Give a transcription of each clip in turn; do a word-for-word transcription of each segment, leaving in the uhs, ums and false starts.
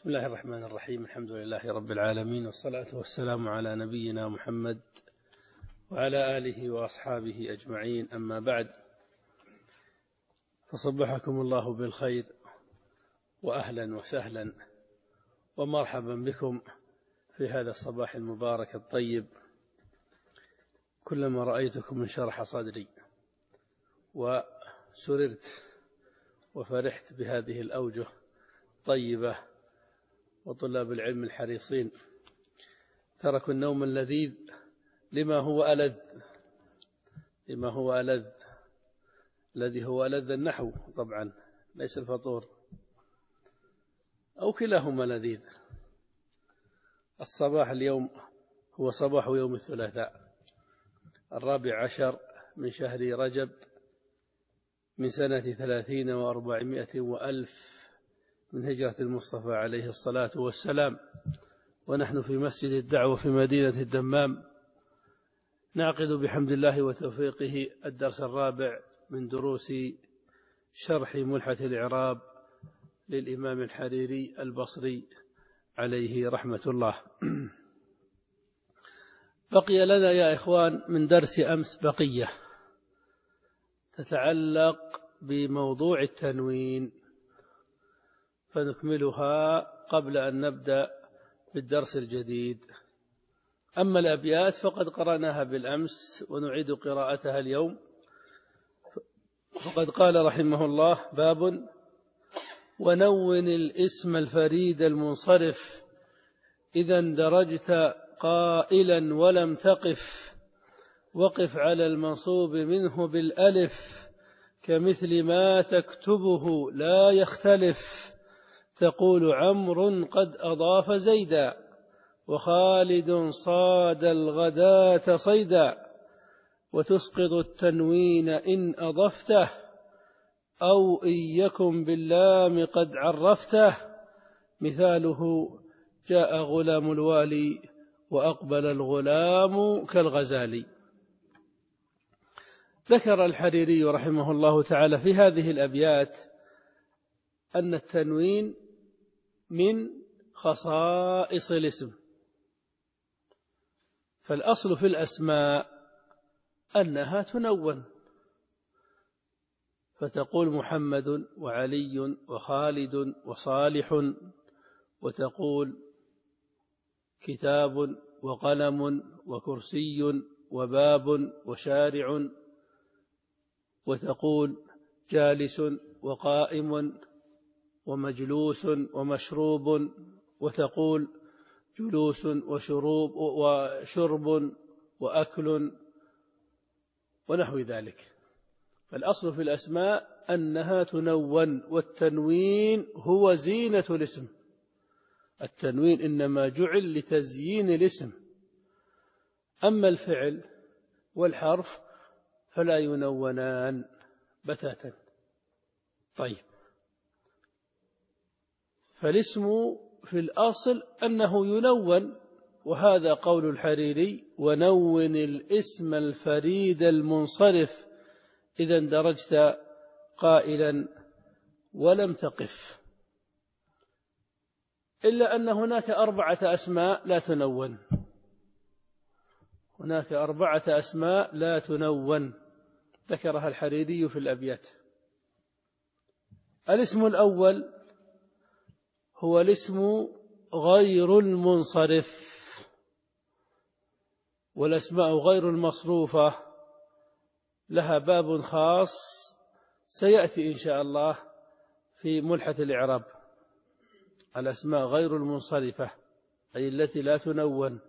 بسم الله الرحمن الرحيم. الحمد لله رب العالمين، والصلاة والسلام على نبينا محمد وعلى آله وأصحابه أجمعين، أما بعد، فصبحكم الله بالخير، وأهلا وسهلا ومرحبا بكم في هذا الصباح المبارك الطيب. كلما رأيتكم انشرح صدري وسررت وفرحت بهذه الأوجه طيبة، وطلاب العلم الحريصين تركوا النوم اللذيذ لما هو ألذ لما هو ألذ الذي هو ألذ النحو طبعا، ليس الفطور، أو كلاهما لذيذ. الصباح اليوم هو صباح يوم الثلاثاء الرابع عشر من شهر رجب من سنة ثلاثين وأربعمائة وألف من هجرة المصطفى عليه الصلاة والسلام، ونحن في مسجد الدعوة في مدينة الدمام نعقد بحمد الله وتوفيقه الدرس الرابع من دروس شرح ملحة الإعراب للإمام الحريري البصري عليه رحمة الله. بقي لنا يا إخوان من درس أمس بقية تتعلق بموضوع التنوين، فنكملها قبل أن نبدأ بالدرس الجديد. أما الأبيات فقد قرأناها بالأمس ونعيد قراءتها اليوم. فقد قال رحمه الله: باب ونون الاسم الفريد المنصرف إذا اندرجت قائلا ولم تقف، وقف على المنصوب منه بالألف كمثل ما تكتبه لا يختلف. تقول عمرو قد أضاف زيدا، وخالد صاد الغداة صيدا، وتسقط التنوين إن أضفته، أو إن يكن باللام قد عرفته. مثاله جاء غلام الوالي وأقبل الغلام كالغزالي. ذكر الحريري رحمه الله تعالى في هذه الأبيات أن التنوين من خصائص الاسم، فالأصل في الأسماء أنها تنون، فتقول محمد وعلي وخالد وصالح، وتقول كتاب وقلم وكرسي وباب وشارع، وتقول جالس وقائم ومجلوس ومشروب، وتقول جلوس وشروب وشرب وأكل ونحو ذلك. فالأصل في الأسماء أنها تنون، والتنوين هو زينة الاسم. التنوين إنما جعل لتزيين الاسم، أما الفعل والحرف فلا ينونان بتاتا. طيب، فالاسم في الأصل أنه ينون، وهذا قول الحريري: ونون الاسم الفريد المنصرف إذا اندرجت قائلا ولم تقف. إلا أن هناك أربعة أسماء لا تنون هناك أربعة أسماء لا تنون ذكرها الحريري في الأبيات. الاسم الأول هو الاسم غير المنصرف، والأسماء غير المصروفة لها باب خاص سيأتي إن شاء الله في ملحة الإعراب. الأسماء غير المنصرفة أي التي لا تنون،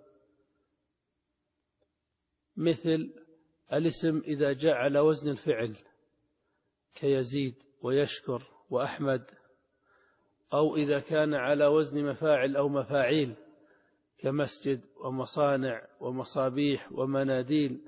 مثل الاسم إذا جاء على وزن الفعل كيزيد ويشكر وأحمد، أو إذا كان على وزن مفاعل أو مفاعيل كمسجد ومصانع ومصابيح ومناديل.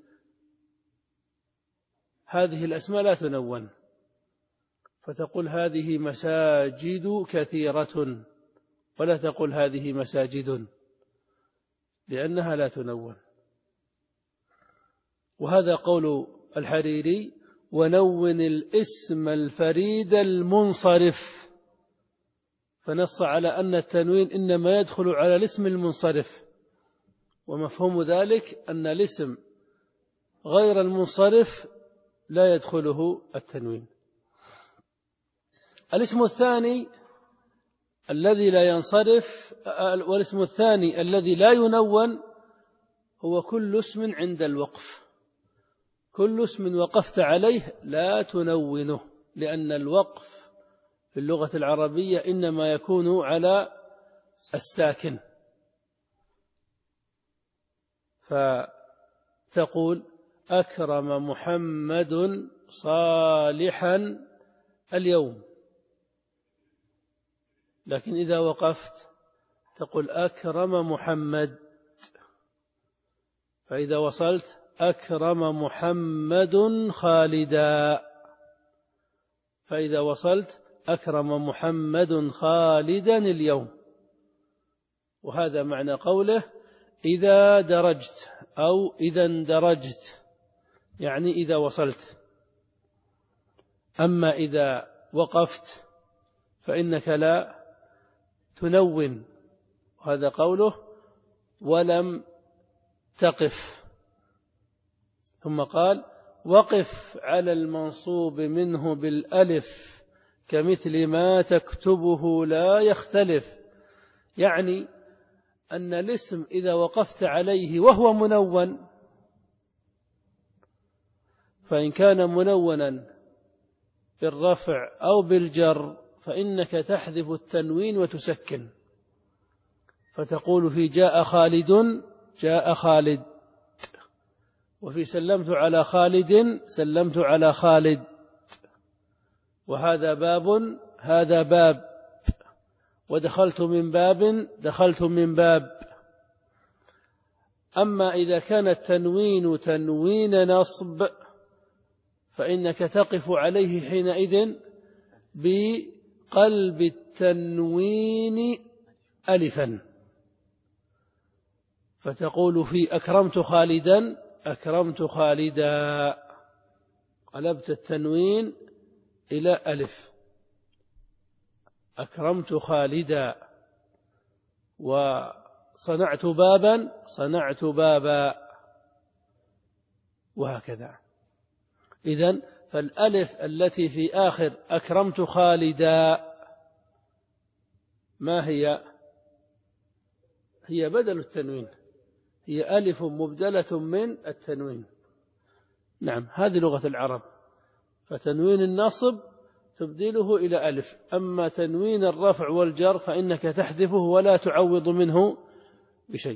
هذه الأسماء لا تنون، فتقول هذه مساجد كثيرة، ولا تقول هذه مساجد، لأنها لا تنون. وهذا قول الحريري: ونون الاسم الفريد المنصرف، فنص على أن التنوين إنما يدخل على الاسم المنصرف، ومفهوم ذلك أن الاسم غير المنصرف لا يدخله التنوين. الاسم الثاني الذي لا ينصرف، والاسم الثاني الذي لا ينون، هو كل اسم عند الوقف. كل اسم وقفت عليه لا تنونه، لأن الوقف في اللغة العربية إنما يكون على الساكن. فتقول أكرم محمد صالحا اليوم، لكن إذا وقفت تقول أكرم محمد، فإذا وصلت أكرم محمد خالدا، فإذا وصلت أكرم محمد خالدا اليوم. وهذا معنى قوله إذا درجت أو إذا اندرجت، يعني إذا وصلت. أما إذا وقفت فإنك لا تنون، وهذا قوله ولم تقف. ثم قال وقف على المنصوب منه بالألف كمثل ما تكتبه لا يختلف، يعني أن الاسم إذا وقفت عليه وهو منون، فإن كان منونا بالرفع أو بالجر فإنك تحذف التنوين وتسكن، فتقول في جاء خالد جاء خالد، وفي سلمت على خالد سلمت على خالد، وهذا باب هذا باب، ودخلت من باب دخلت من باب. أما إذا كان التنوين تنوين نصب فإنك تقف عليه حينئذ بقلب التنوين ألفا، فتقول في أكرمت خالدا أكرمت خالدا، قلبت التنوين إلى ألف، أكرمت خالدا. وصنعت بابا صنعت بابا، وهكذا. إذن فالألف التي في آخر أكرمت خالدا ما هي؟ هي بدل التنوين، هي ألف مبدلة من التنوين. نعم، هذه لغة العرب. فتنوين النصب تبدله إلى ألف، أما تنوين الرفع والجر فإنك تحذفه ولا تعوض منه بشيء.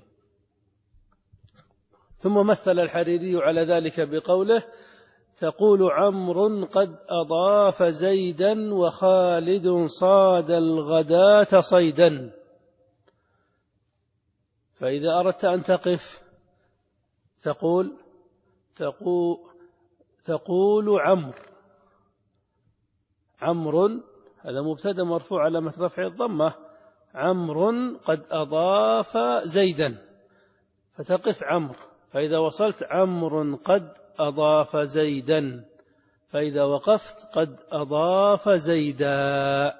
ثم مثل الحريري على ذلك بقوله تقول عمرو قد أضاف زيدا وخالد صاد الغداة صيدا. فإذا أردت أن تقف تقول تقول, تقول عمرو عمرو هذا مبتدأ مرفوع علامة رفع الضمة، عمرو قد أضاف زيدا، فتقف عمرو. فإذا وصلت عمرو قد أضاف زيدا، فإذا وقفت قد أضاف زيدا.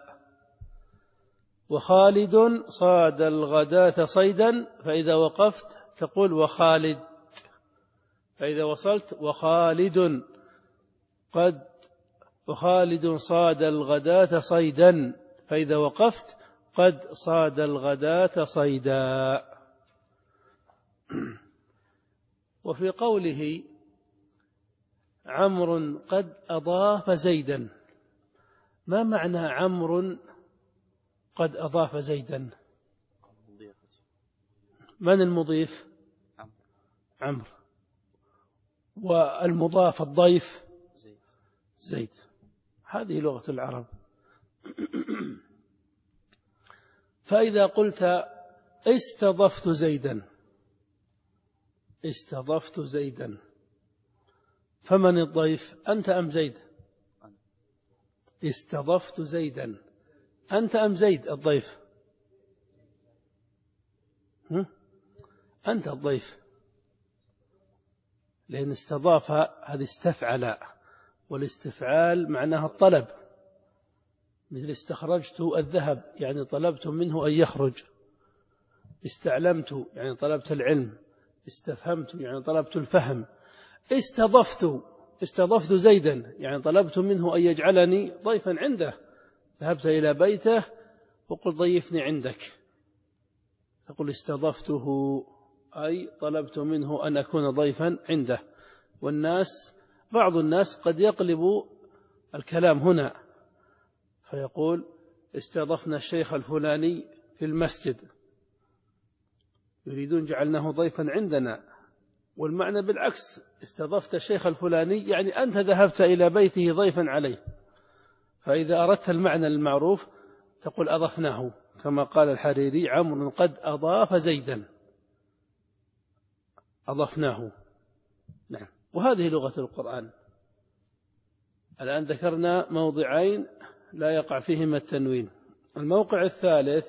وخالد صاد الغداة صيدا، فإذا وقفت تقول وخالد، فإذا وصلت وخالد قد وخالد صاد الغداة صيدا، فإذا وقفت قد صاد الغداة صيدا. وفي قوله عمرو قد أضاف زيدا، ما معنى عمرو قد أضاف زيدا؟ من المضيف؟ عمرو. والمضاف الضيف زيد. هذه لغة العرب. فإذا قلت استضفت زيدا استضفت زيدا فمن الضيف؟ أنت أم زيد؟ استضفت زيدا أنت أم زيد الضيف؟ أنت الضيف، لأن استضاف هذه استفعل، والاستفعال معناها الطلب، مثل استخرجت الذهب يعني طلبت منه أن يخرج، استعلمت يعني طلبت العلم، استفهمت يعني طلبت الفهم، استضفت استضفت زيدا يعني طلبت منه أن يجعلني ضيفا عنده، ذهبت إلى بيته وقل ضيفني عندك، تقول استضفته أي طلبت منه أن أكون ضيفا عنده. والناس بعض الناس قد يقلب الكلام هنا فيقول استضفنا الشيخ الفلاني في المسجد، يريدون جعلناه ضيفا عندنا، والمعنى بالعكس، استضفت الشيخ الفلاني يعني أنت ذهبت إلى بيته ضيفا عليه. فإذا أردت المعنى المعروف تقول أضفناه، كما قال الحريري عمرو قد أضاف زيدا، أضفناه. نعم. وهذه لغة القرآن. الآن ذكرنا موضعين لا يقع فيهما التنوين. الموقع الثالث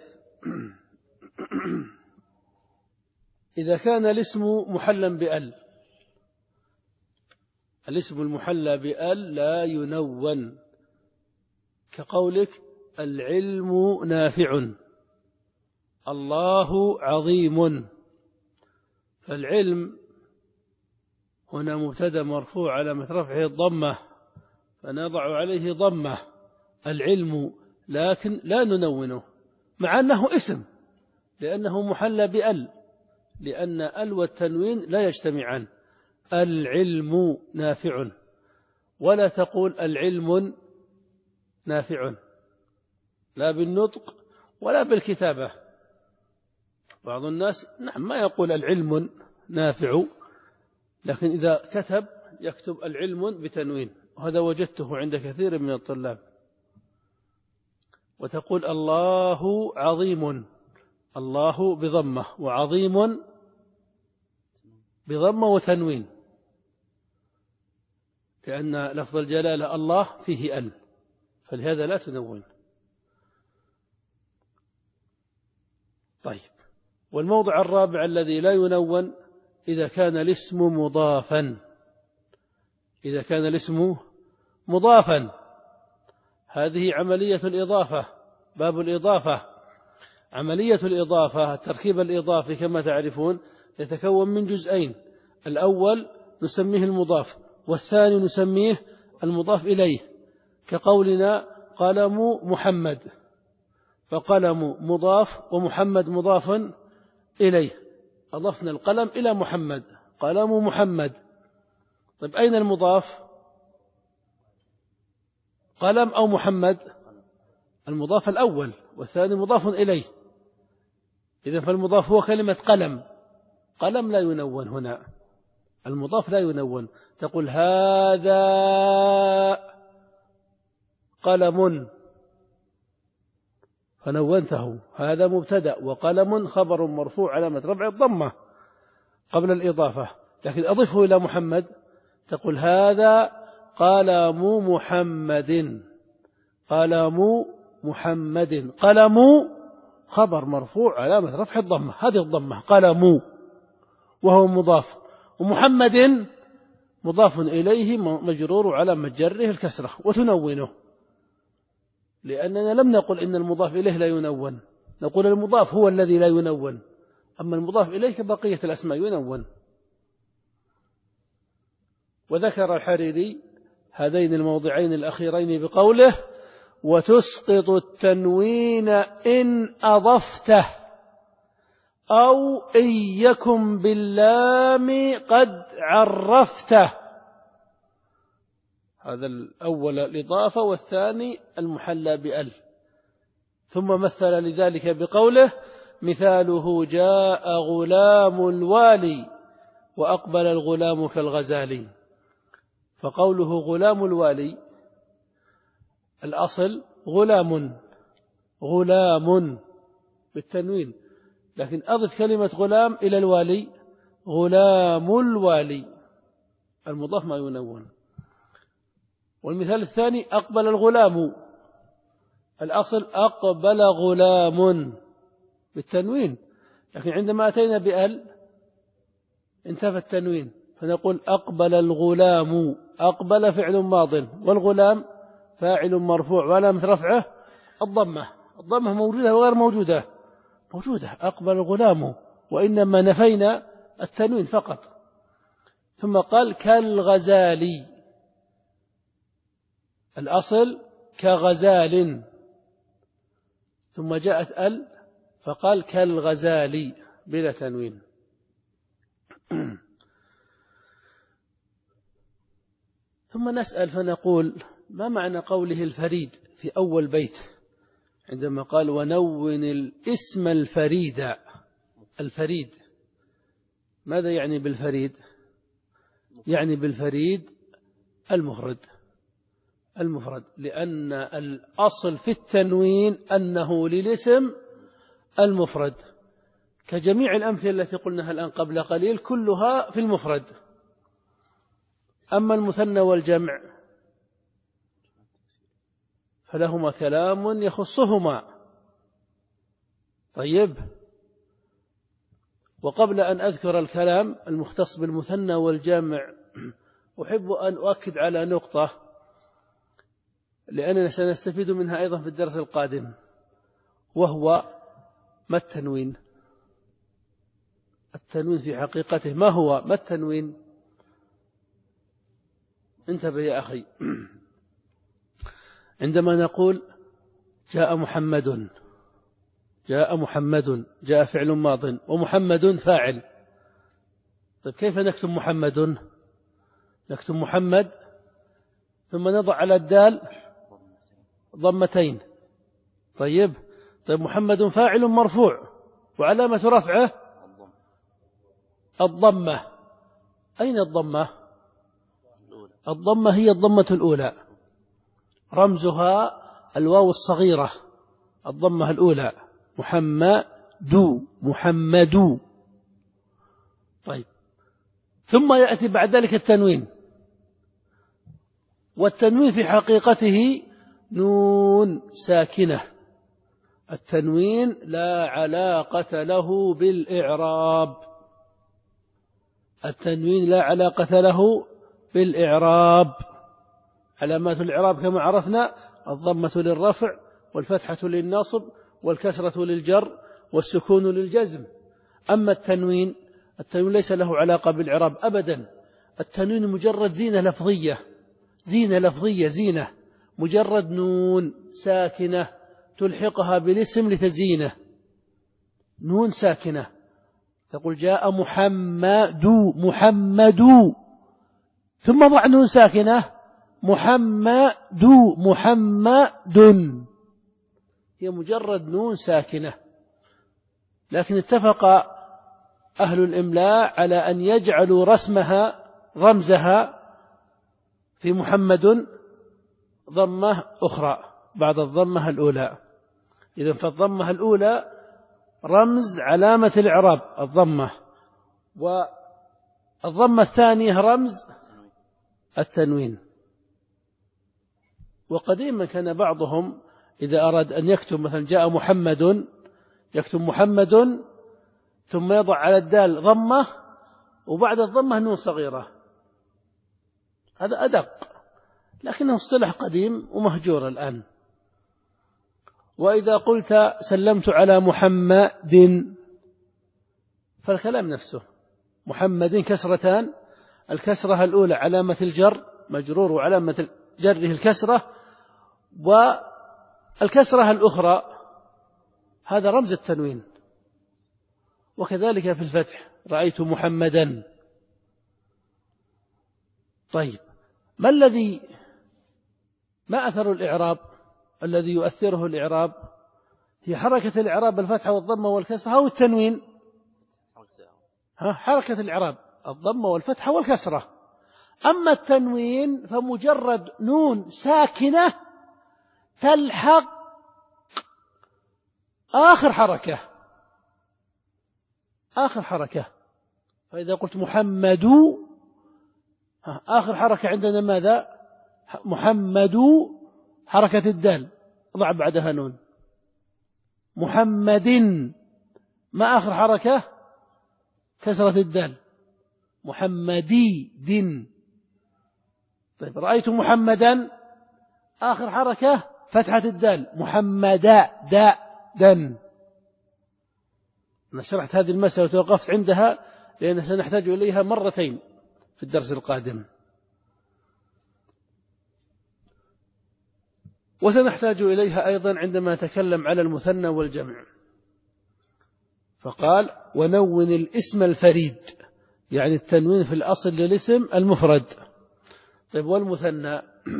إذا كان الاسم محلا بأل، الاسم المحلى بأل لا ينون، كقولك العلم نافع، الله عظيم. فالعلم هنا مبتدأ مرفوع علامة رفعه الضمة، فنضع عليه ضمة العلم، لكن لا ننونه مع أنه اسم لأنه محلى بأل، لأن أل والتنوين لا يجتمعان. العلم نافع، ولا تقول العلم نافع، لا بالنطق ولا بالكتابة. بعض الناس نعم ما يقول العلم نافع، لكن إذا كتب يكتب العلم بتنوين، وهذا وجدته عند كثير من الطلاب. وتقول الله عظيم، الله بضمة وعظيم بضمة وتنوين، لأن لفظ الجلالة الله فيه أل، فلهذا لا تنون. طيب، والموضع الرابع الذي لا ينون إذا كان الاسم مضافا، إذا كان الاسم مضافا، هذه عملية الإضافة، باب الإضافة. عملية الإضافة التركيب الإضافي كما تعرفون يتكون من جزئين، الأول نسميه المضاف، والثاني نسميه المضاف إليه، كقولنا قلم محمد، فقلم مضاف ومحمد مضاف إليه، أضفنا القلم إلى محمد، قلم محمد. طيب أين المضاف؟ قلم أو محمد؟ المضاف الأول، والثاني مضاف إليه، إذن فالمضاف هو كلمة قلم. قلم لا ينون هنا، المضاف لا ينون، تقول هذا قلم فنونته، هذا مبتدأ وقلم خبر مرفوع علامة رفعه الضمة قبل الإضافة. لكن أضفه إلى محمد تقول هذا قلم محمد، قلم محمد، قلم خبر مرفوع علامة رفع الضمة، هذه الضمة قلم، وهو مضاف، ومحمد مضاف إليه مجرور على مجره الكسرة، وتنونه، لأننا لم نقل إن المضاف إليه لا ينون، نقول المضاف هو الذي لا ينون، أما المضاف إليه كبقية الأسماء ينون. وذكر الحريري هذين الموضعين الأخيرين بقوله وتسقط التنوين إن أضفته أو إن يكن باللام قد عرفته. هذا الأول الإضافة، والثاني المحلى بأل. ثم مثل لذلك بقوله مثاله جاء غلام الوالي وأقبل الغلام كالغزال. فقوله غلام الوالي الأصل غلام، غلام بالتنوين، لكن أضف كلمة غلام إلى الوالي، غلام الوالي، المضاف ما ينون. والمثال الثاني أقبل الغلام، الأصل أقبل غلام بالتنوين، لكن عندما أتينا بأل انتفى التنوين، فنقول أقبل الغلام، أقبل فعل ماض، والغلام فاعل مرفوع وعلامة رفعه الضمة. الضمة موجودة وغير موجودة؟ موجودة. أقبل الغلام، وإنما نفينا التنوين فقط. ثم قال كالغزال، الأصل كغزال، ثم جاءت ال فقال كالغزال بلا تنوين. ثم نسأل فنقول ما معنى قوله الفريد في أول بيت عندما قال ونون الاسم الفريد؟ الفريد ماذا يعني بالفريد؟ يعني بالفريد المفرد، المفرد، لأن الأصل في التنوين أنه للاسم المفرد، كجميع الأمثلة التي قلناها الآن قبل قليل كلها في المفرد. أما المثنى والجمع فلهما كلام يخصهما. طيب، وقبل أن أذكر الكلام المختص بالمثنى والجمع أحب أن أؤكد على نقطة لأننا سنستفيد منها أيضا في الدرس القادم، وهو ما التنوين؟ التنوين في حقيقته ما هو؟ ما التنوين؟ انتبه يا أخي. عندما نقول جاء محمد، جاء محمد، جاء فعل ماض ومحمد فاعل. طيب كيف نكتب محمد؟ نكتب محمد ثم نضع على الدال ضمتين. طيب طيب محمد فاعل مرفوع وعلامة رفعه الضمة. أين الضمة؟ الضمة هي الضمة الأولى، رمزها الواو الصغيرة، الضمة الأولى، محمد محمد. طيب ثم يأتي بعد ذلك التنوين، والتنوين في حقيقته نون ساكنة. التنوين لا علاقة له بالإعراب، التنوين لا علاقة له بالإعراب. علامات الإعراب كما عرفنا الضمة للرفع والفتحة للنصب والكسرة للجر والسكون للجزم. أما التنوين، التنوين ليس له علاقة بالإعراب أبدا. التنوين مجرد زينة لفظية، زينة لفظية، زينة، مجرد نون ساكنة تلحقها بالاسم لتزيينه، نون ساكنة. تقول جاء محمد، محمد، ثم ضع نون ساكنة محمد، محمد، هي مجرد نون ساكنة. لكن اتفق أهل الإملاء على أن يجعلوا رسمها رمزها في محمد ضمة أخرى بعد الضمة الأولى. إذن فالضمة الأولى رمز علامة الإعراب الضمة، والضمة الثانية رمز التنوين. وقديما كان بعضهم إذا أراد أن يكتب مثلا جاء محمد يكتب محمد ثم يضع على الدال ضمة وبعد الضمة نون صغيرة، هذا أدق، لكنه اصطلاح قديم ومهجور الآن. وإذا قلت سلمت على محمد فالكلام نفسه، محمد كسرتان، الكسرة الأولى علامة الجر مجرور وعلامة جره الكسرة، والكسرة الأخرى هذا رمز التنوين. وكذلك في الفتح رأيت محمدا. طيب ما الذي ما أثر الإعراب الذي يؤثره الإعراب؟ هي حركة الإعراب الفتحة والضمة والكسرة أو التنوين؟ ها حركة الإعراب الضمة والفتحة والكسرة. أما التنوين فمجرد نون ساكنة تلحق آخر حركة، آخر حركة. فإذا قلت محمد آخر حركة عندنا ماذا؟ محمد حركة الدال ضع بعدها نون. محمد ما آخر حركة؟ كسرة الدال، محمدي دين. طيب رأيت محمدا آخر حركة فتحة الدال محمدا داء دن. أنا شرحت هذه المسألة وتوقفت عندها لأن سنحتاج إليها مرتين في الدرس القادم، وسنحتاج إليها أيضا عندما نتكلم على المثنى والجمع. فقال ونون الاسم الفريد، يعني التنوين في الأصل للاسم المفرد. طيب والمثنى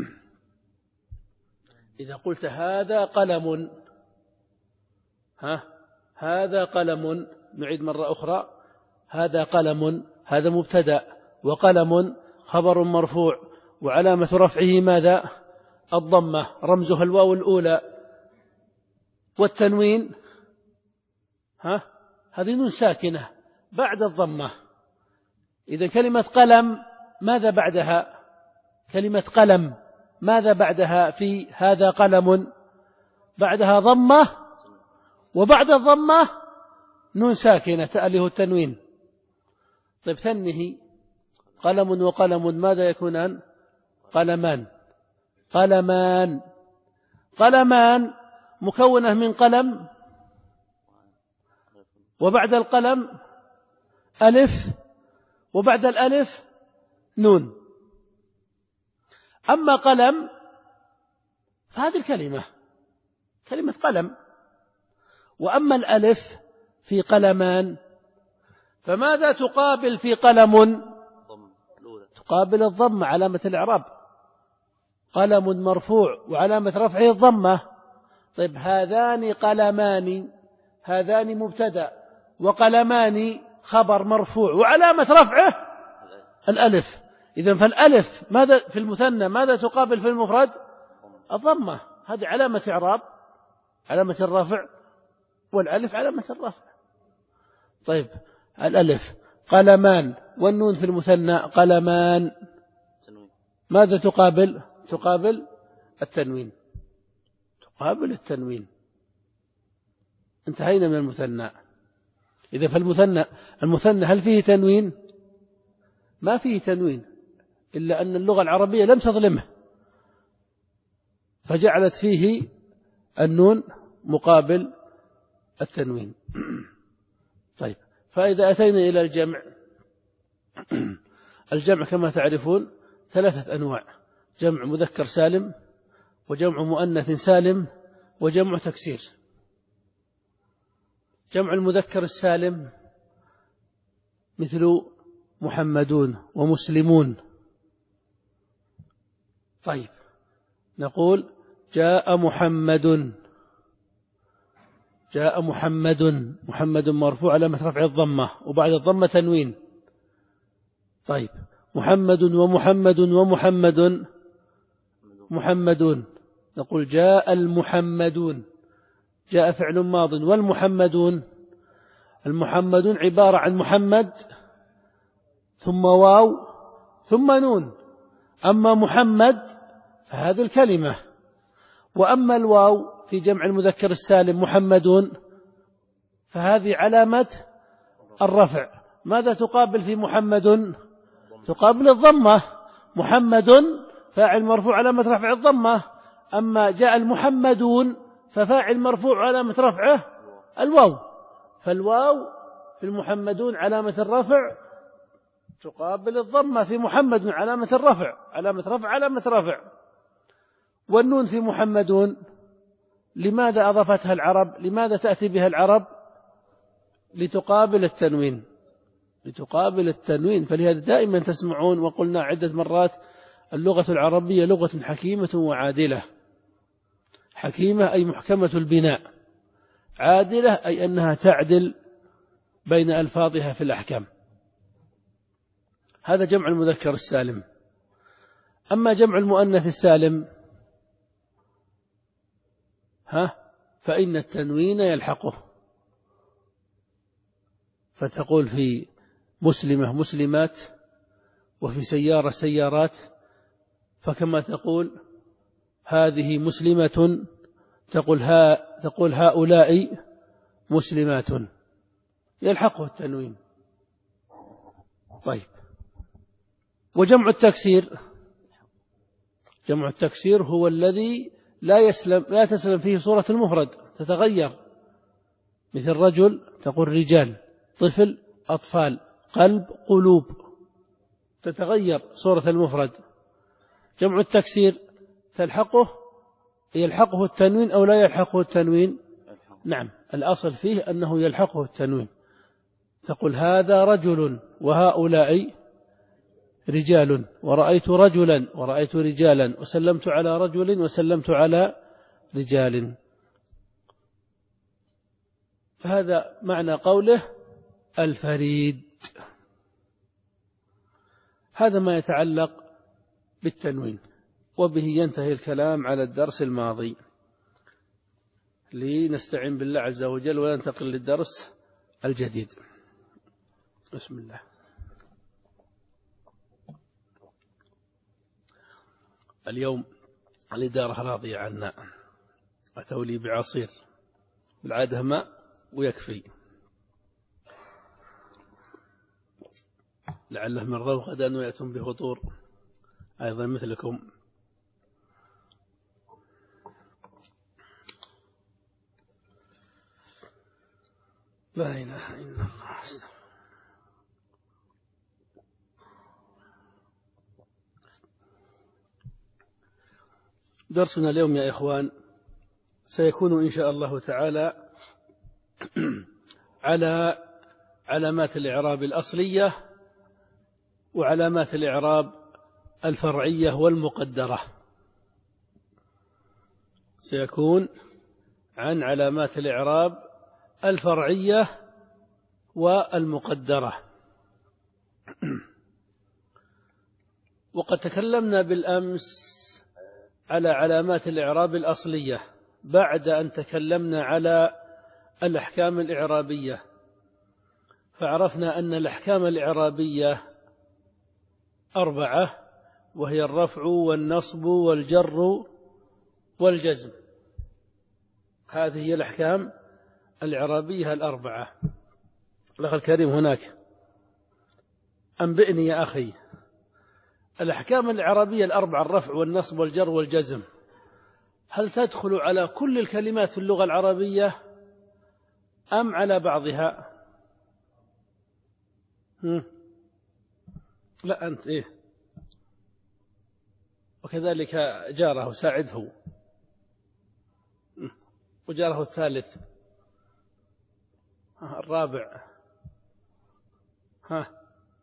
إذا قلت هذا قلم، ها هذا قلم، نعيد مرة أخرى، هذا قلم، هذا مبتدأ، وقلم خبر مرفوع وعلامة رفعه ماذا؟ الضمة رمزها الواو الأولى، والتنوين ها هذه نون ساكنة بعد الضمة. إذا كلمة قلم ماذا بعدها؟ كلمة قلم ماذا بعدها في هذا قلم؟ بعدها ضمة، وبعد الضمة نون ساكنة تأله التنوين. طيب ثنه قلم وقلم ماذا يكونان؟ قلمان. قلمان قلمان مكونة من قلم، وبعد القلم ألف، وبعد الألف نون. أما قلم فهذه الكلمة كلمة قلم، وأما الألف في قلمان فماذا تقابل في قلم؟ تقابل الضم علامة الإعراب، قلم مرفوع وعلامة رفعه الضمة. طيب هذان قلمان، هذان مبتدأ، وقلمان خبر مرفوع وعلامة رفعه الألف. إذن فالألف ماذا في المثنى ماذا تقابل في المفرد؟ الضمة، هذه علامة إعراب علامة الرفع، والألف علامة الرفع. طيب الألف قلمان، والنون في المثنى قلمان ماذا تقابل؟ تقابل التنوين، تقابل التنوين. انتهينا من المثنى. إذا فالمثنى المثنى هل فيه تنوين؟ ما فيه تنوين، إلا أن اللغة العربية لم تظلمه فجعلت فيه النون مقابل التنوين. طيب فإذا أتينا إلى الجمع، الجمع كما تعرفون ثلاثة أنواع: جمع مذكر سالم، وجمع مؤنث سالم، وجمع تكسير. جمع المذكر السالم مثل محمدون ومسلمون. طيب نقول جاء محمد، جاء محمد، محمد مرفوع علامة رفع الضمة، وبعد الضمة تنوين. طيب محمد ومحمد ومحمد محمدون، نقول جاء المحمدون، جاء فعل ماض، والمحمدون المحمدون عبارة عن محمد ثم واو ثم نون. أما محمد فهذه الكلمة، وأما الواو في جمع المذكر السالم محمدون فهذه علامة الرفع. ماذا تقابل في محمد؟ تقابل الضمة، محمد فاعل مرفوع علامة رفع الضمة. أما جاء المحمدون ففاعل مرفوع علامة رفعه الواو، فالواو في المحمدون علامة الرفع تقابل الضمة في محمد علامة الرفع، علامة رفع علامة رفع. والنون في محمدون لماذا أضافتها العرب؟ لماذا تأتي بها العرب؟ لتقابل التنوين، لتقابل التنوين. فلهذا دائما تسمعون وقلنا عدة مرات اللغة العربية لغة حكيمة وعادلة. حكيمة أي محكمة البناء، عادلة أي أنها تعدل بين ألفاظها في الأحكام. هذا جمع المذكر السالم. أما جمع المؤنث السالم ها فإن التنوين يلحقه، فتقول في مسلمة مسلمات، وفي سيارة سيارات. فكما تقول هذه مسلمة تقول ها تقول هؤلاء مسلمات، يلحقه التنوين. طيب وجمع التكسير، جمع التكسير هو الذي لا يسلم لا تسلم فيه صورة المفرد، تتغير، مثل رجل تقول رجال، طفل أطفال، قلب قلوب، تتغير صورة المفرد. جمع التكسير تلحقه يلحقه التنوين أو لا يلحقه التنوين؟ نعم، الأصل فيه أنه يلحقه التنوين. تقول هذا رجل وهؤلاء رجال، ورأيت رجلا ورأيت رجالا، وسلمت على رجل وسلمت على رجال. فهذا معنى قوله الفريد. هذا ما يتعلق بالتنوين، وبه ينتهي الكلام على الدرس الماضي. لنستعين بالله عز وجل وننتقل للدرس الجديد. بسم الله. اليوم الإدارة راضية عنا، أتوا لي بعصير، بالعادة ماء ويكفي، لعلهم يرضوا غدا ويأتون بفطور أيضا مثلكم. لا إله إلا الله. درسنا اليوم يا إخوان سيكون إن شاء الله تعالى على علامات الإعراب الأصلية وعلامات الإعراب الفرعية والمقدرة. سيكون عن علامات الإعراب الفرعية والمقدرة. وقد تكلمنا بالأمس على علامات الإعراب الأصلية بعد أن تكلمنا على الأحكام الإعرابية، فعرفنا أن الأحكام الإعرابية أربعة، وهي الرفع والنصب والجر والجزم. هذه هي الأحكام الإعرابية الأربعة. الأخ الكريم هناك، أنبئني يا أخي، الأحكام الإعرابية الأربعة الرفع والنصب والجر والجزم هل تدخل على كل الكلمات في اللغة العربية أم على بعضها؟ هم؟ لا أنت إيه، وكذلك جاره ساعده، وجاره الثالث، الرابع، ها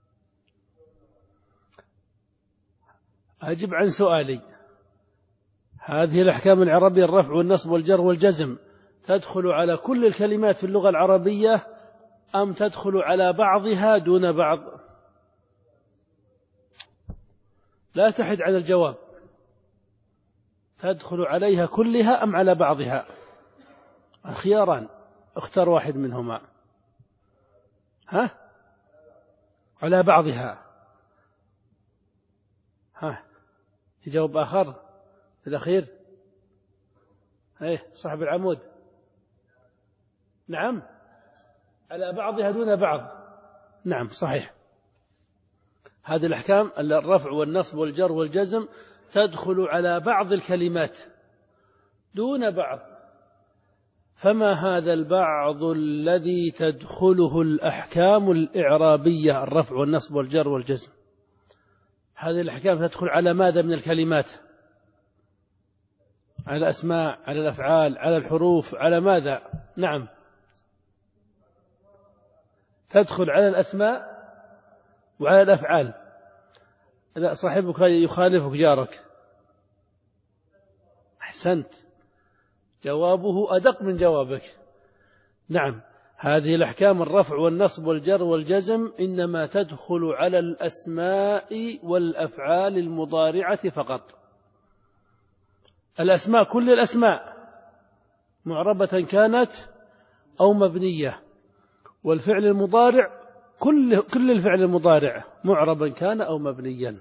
أجب عن سؤالي. هذه الأحكام العربية الرفع والنصب والجر والجزم تدخل على كل الكلمات في اللغة العربية أم تدخل على بعضها دون بعض؟ لا تحد عن الجواب، تدخل عليها كلها أم على بعضها؟ الخياران، اختار واحد منهما. ها على بعضها. ها يجاوب آخر في الأخير؟ ايه صاحب العمود. نعم على بعضها دون بعض. نعم صحيح. هذه الأحكام الرفع والنصب والجر والجزم تدخل على بعض الكلمات دون بعض. فما هذا البعض الذي تدخله الأحكام الإعرابية الرفع والنصب والجر والجزم؟ هذه الأحكام تدخل على ماذا من الكلمات؟ على الأسماء، على الأفعال، على الحروف، على ماذا؟ نعم تدخل على الأسماء وعلى الأفعال. لا صاحبك يخالفك جارك. أحسنت، جوابه أدق من جوابك. نعم هذه الأحكام الرفع والنصب والجر والجزم إنما تدخل على الأسماء والأفعال المضارعة فقط. الأسماء كل الأسماء معربة كانت أو مبنية، والفعل المضارع كل كل الفعل المضارع معربا كان أو مبنيا.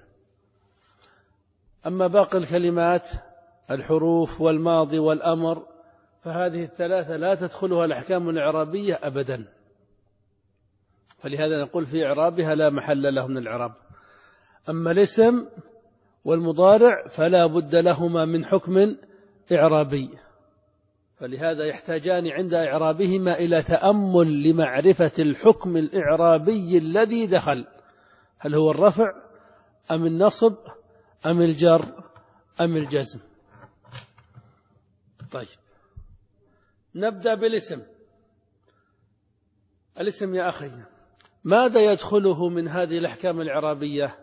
أما باقي الكلمات الحروف والماضي والأمر فهذه الثلاثة لا تدخلها الأحكام الإعرابية أبدا، فلهذا نقول في إعرابها لا محل له من الإعراب. أما الاسم والمضارع فلا بد لهما من حكم إعرابي، فلهذا يحتاجان عند إعرابهما إلى تأمل لمعرفة الحكم الإعرابي الذي دخل، هل هو الرفع أم النصب أم الجر أم الجزم. طيب نبدأ بالاسم. الاسم يا أخي ماذا يدخله من هذه الأحكام الإعرابية؟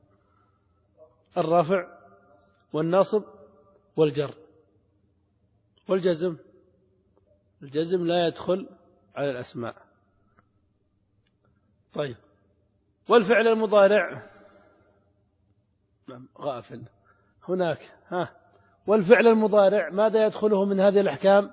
الرفع والنصب والجر والجزم. الجزم لا يدخل على الأسماء. طيب والفعل المضارع غافل هناك ها والفعل المضارع ماذا يدخله من هذه الأحكام؟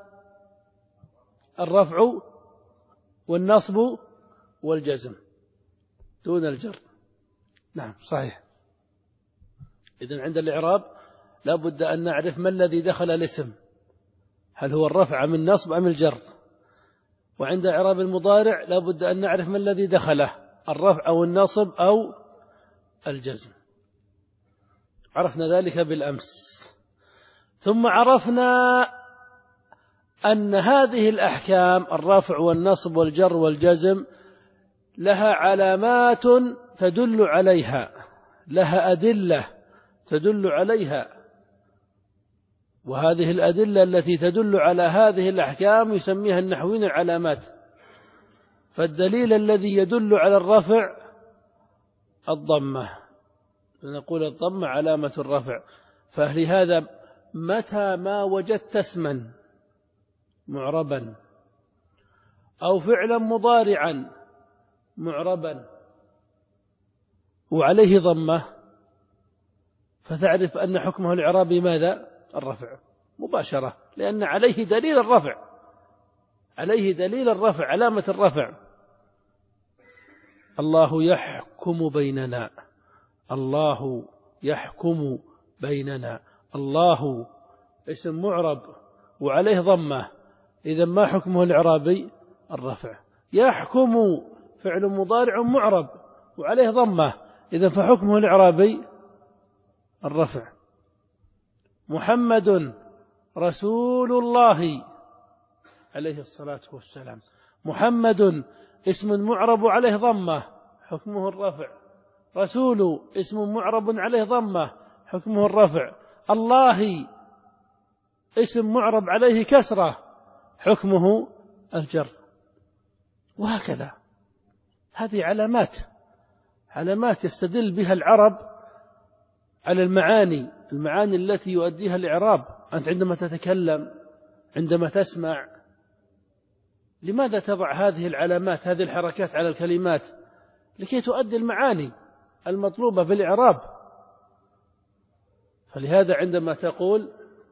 الرفع والنصب والجزم دون الجر. نعم صحيح. إذن عند الإعراب لا بد أن نعرف ما الذي دخل الاسم، هل هو الرفع أم النصب أم الجر. وعند إعراب المضارع لا بد أن نعرف ما الذي دخله، الرفع أو النصب أو الجزم. عرفنا ذلك بالأمس. ثم عرفنا أن هذه الأحكام الرفع والنصب والجر والجزم لها علامات تدل عليها، لها أدلة تدل عليها، وهذه الأدلة التي تدل على هذه الأحكام يسميها النحويون العلامات. فالدليل الذي يدل على الرفع الضمة، نقول الضمة علامة الرفع. فلهذا متى ما وجدت اسما معربا أو فعلا مضارعا معربا وعليه ضمة فتعرف أن حكمه الإعرابي ماذا؟ الرفع مباشرة، لأن عليه دليل الرفع، عليه دليل الرفع، علامة الرفع. الله يحكم بيننا، الله يحكم بيننا، الله اسم معرب وعليه ضمة، إذا ما حكمه الإعرابي؟ الرفع. يحكم فعل مضارع معرب وعليه ضمة، إذا فحكمه الإعرابي الرفع. محمد رسول الله عليه الصلاة والسلام، محمد اسم معرب عليه ضمة حكمه الرفع، رسول اسم معرب عليه ضمة حكمه الرفع، الله اسم معرب عليه كسرة حكمه الجر، وهكذا. هذه علامات علامات يستدل بها العرب على المعاني المعاني التي يؤديها الإعراب. أنت عندما تتكلم، عندما تسمع، لماذا تضع هذه العلامات هذه الحركات على الكلمات؟ لكي تؤدي المعاني المطلوبة بالإعراب. فلهذا عندما تقول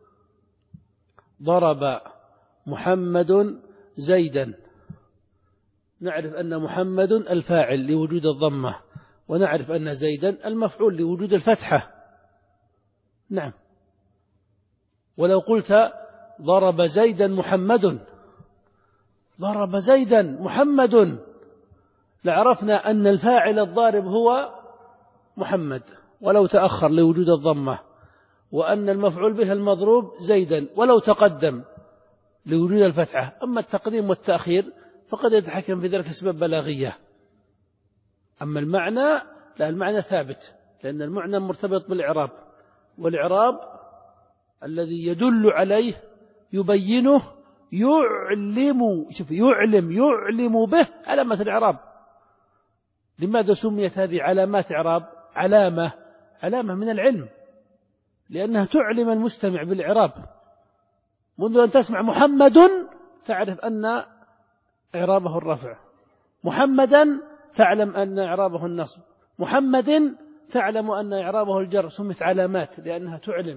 ضرب محمد زيدا، نعرف أن محمد الفاعل لوجود الضمة، ونعرف أن زيدا المفعول لوجود الفتحة. نعم. ولو قلت ضرب زيدا محمد، ضرب زيدا محمد، لعرفنا أن الفاعل الضارب هو محمد ولو تأخر لوجود الضمة، وأن المفعول به المضروب زيدا ولو تقدم لوجود الفتحة. أما التقديم والتأخير فقد يتحكم في ذلك أسباب بلاغية. أما المعنى لا، المعنى ثابت، لأن المعنى مرتبط بالإعراب، والإعراب الذي يدل عليه يبينه يعلم شوف يعلم يعلم به علامة الإعراب. لماذا سميت هذه علامات إعراب؟ علامة علامة من العلم، لأنها تعلم المستمع بالإعراب. منذ أن تسمع محمد تعرف أن إعرابه الرفع، محمدا تعلم أن إعرابه النصب، محمد تعلم أن إعرابه الجر. سميت علامات لأنها تعلم.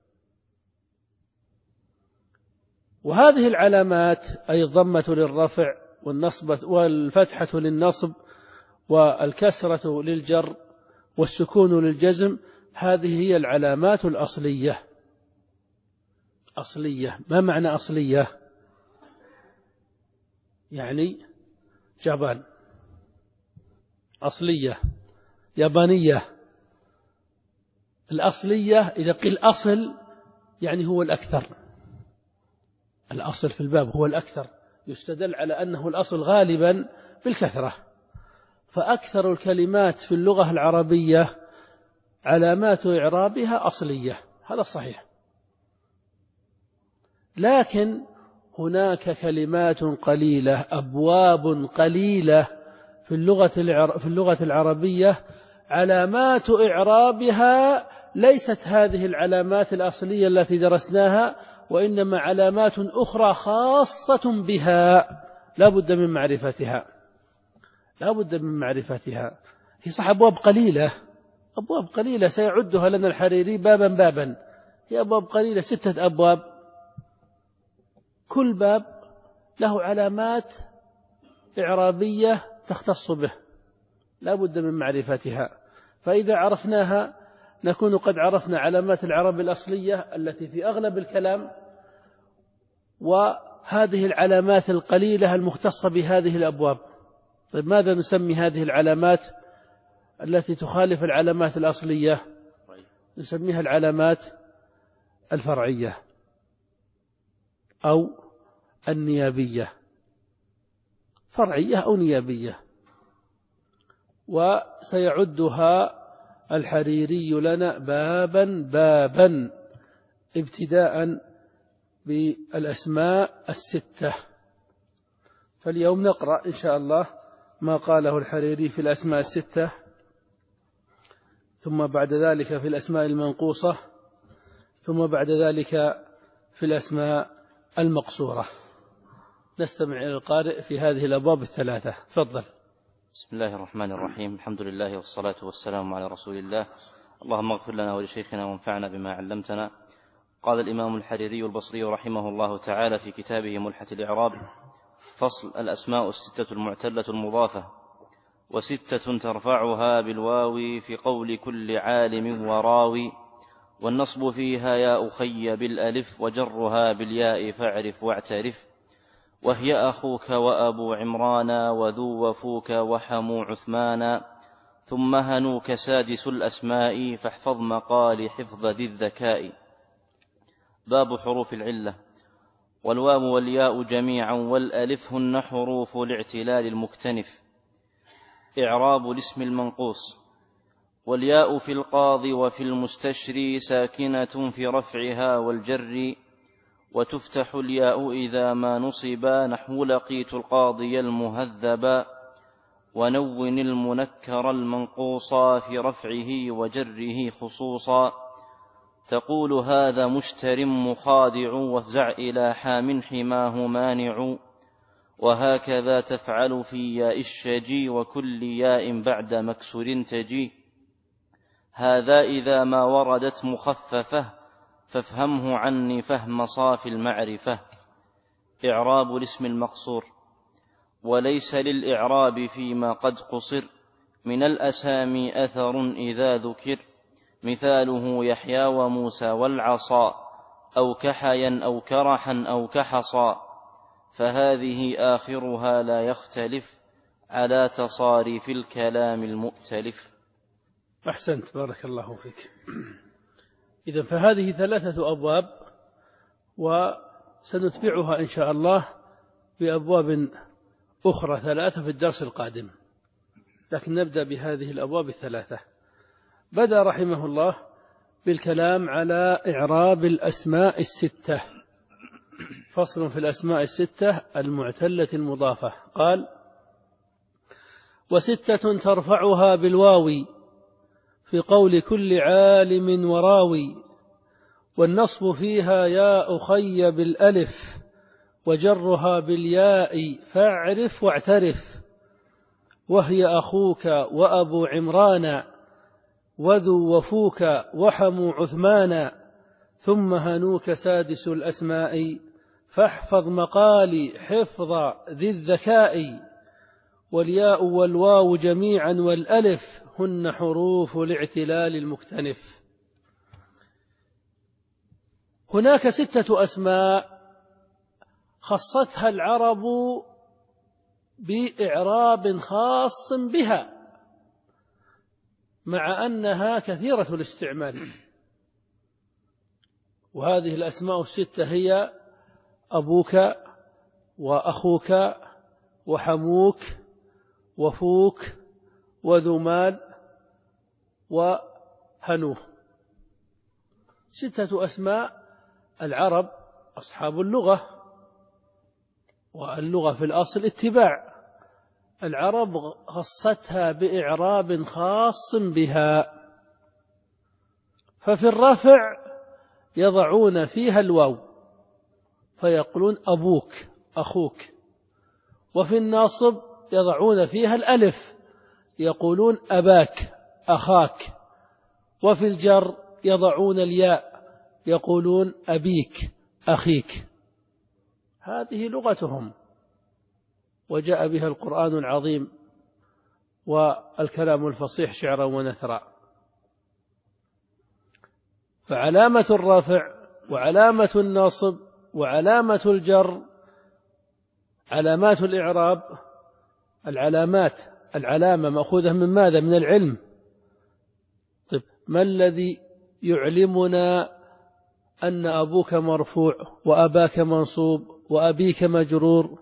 وهذه العلامات أي الضمة للرفع والنصب والفتحة للنصب والكسرة للجر والسكون للجزم، هذه هي العلامات الأصلية. أصلية، ما معنى أصلية؟ يعني جابان، أصلية يابانية. الأصلية إذا قيل أصل يعني هو الأكثر، الأصل في الباب هو الأكثر، يستدل على أنه الأصل غالبا بالكثرة، فأكثر الكلمات في اللغة العربية علامات إعرابها أصلية، هذا صحيح. لكن هناك كلمات قليلة، أبواب قليلة في اللغة في اللغة العربية علامات إعرابها ليست هذه العلامات الأصلية التي درسناها، وإنما علامات أخرى خاصة بها لا بد من معرفتها، لا بد من معرفتها. هي صح أبواب قليلة، أبواب قليلة سيعدها لنا الحريري بابا بابا، هي أبواب قليلة، ستة أبواب، كل باب له علامات إعرابية تختص به، لا بد من معرفتها. فإذا عرفناها نكون قد عرفنا علامات الإعراب الأصلية التي في أغلب الكلام، وهذه العلامات القليلة المختصة بهذه الأبواب. طيب ماذا نسمي هذه العلامات التي تخالف العلامات الأصلية؟ نسميها العلامات الفرعية أو النيابية، فرعية أو نيابية. وسيعدها الحريري لنا بابا بابا ابتداء بالأسماء الستة. فاليوم نقرأ إن شاء الله ما قاله الحريري في الأسماء الستة، ثم بعد ذلك في الأسماء المنقوصة، ثم بعد ذلك في الأسماء المقصورة. نستمع إلى القارئ في هذه الأبواب الثلاثة. تفضل. بسم الله الرحمن الرحيم، الحمد لله والصلاة والسلام على رسول الله. اللهم اغفر لنا ولشيخنا وانفعنا بما علمتنا. قال الإمام الحريري البصري رحمه الله تعالى في كتابه ملحة الإعراب: فصل: الأسماء الستة المعتلة المضافة، وستة ترفعها بالواو في قول كل عالم وراوي، والنصب فيها يا أخي بالألف، وجرها بالياء فاعرف واعترف، وهي أخوك وأبو عمران وذو وفوك وحمو عثمان، ثم هنوك سادس الأسماء، فاحفظ مقال حفظ ذي الذكاء. باب حروف العلة: والواو والياء جميعا والألف هن حروف الاعتلال المكتنف. إعراب الاسم المنقوص: والياء في القاضي وفي المستشري ساكنة في رفعها والجر، وتفتح الياء إذا ما نصبا، نحو لقيت القاضي المهذبا، ونون المنكر المنقوصا في رفعه وجره خصوصا، تقول هذا مشتر مخادع، وافزع إلى حام حماه مانع، وهكذا تفعل في ياء الشجي، وكل ياء بعد مكسور تجي، هذا إذا ما وردت مخففة، فافهمه عني فهم صافي المعرفة. إعراب الاسم المقصور: وليس للإعراب فيما قد قصر، من الأسامي أثر إذا ذكر، مثاله يحيى وموسى والعصا، أو كحيا أو كرحا أو كحصا، فهذه آخرها لا يختلف، على تصاريف الكلام المؤتلف. أحسنت، بارك الله فيك. إذن فهذه ثلاثة أبواب، وسنتبعها إن شاء الله بأبواب أخرى ثلاثة في الدرس القادم، لكن نبدأ بهذه الأبواب الثلاثة. بدأ رحمه الله بالكلام على إعراب الأسماء الستة. فصل في الأسماء الستة المعتلة المضافة. قال: وستة ترفعها بالواو في قول كل عالم وراوي، والنصب فيها يا أخي بالألف، وجرها بالياء فاعرف واعترف، وهي أخوك وأبو عمران وذو وفوك وحمو عثمان، ثم هنوك سادس الأسماء، فاحفظ مقالي حفظ ذي الذكاء، والياء والواو جميعا والألف هن حروف الاعتلال المكتنف. هناك ستة أسماء خصتها العرب بإعراب خاص بها، مع أنها كثيرة الاستعمال. وهذه الأسماء الستة هي أبوك وأخوك وحموك وفوك وذو مال وهنوه، ستة أسماء. العرب أصحاب اللغة، واللغة في الأصل اتباع. العرب خصتها بإعراب خاص بها، ففي الرفع يضعون فيها الواو فيقولون أبوك أخوك، وفي الناصب يضعون فيها الألف يقولون أباك أخاك، وفي الجر يضعون الياء يقولون أبيك أخيك. هذه لغتهم، وجاء بها القرآن العظيم والكلام الفصيح شعرا ونثرا. فعلامة الرفع وعلامة النصب وعلامة الجر علامات الإعراب. العلامات العلامة مأخوذة من ماذا؟ من العلم. طيب، ما الذي يعلمنا أن أبوك مرفوع وأباك منصوب وأبيك مجرور؟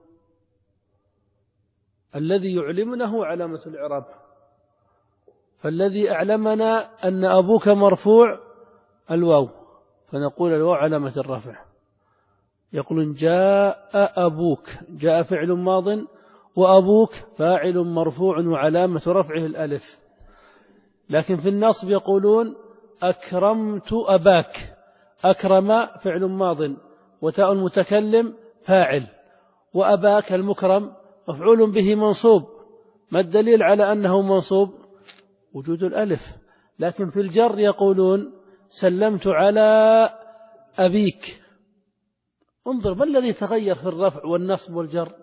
الذي يعلمنا علامة الإعراب. فالذي أعلمنا أن أبوك مرفوع الواو، فنقول الواو علامة الرفع. يقولون جاء أبوك، جاء فعل ماض وأبوك فاعل مرفوع وعلامة رفعه الألف. لكن في النصب يقولون أكرمت أباك، أكرم فعل ماض وتاء المتكلم فاعل، وأباك المكرم مفعول به منصوب. ما الدليل على أنه منصوب؟ وجود الألف. لكن في الجر يقولون سلمت على أبيك. انظر ما الذي تغير في الرفع والنصب والجر.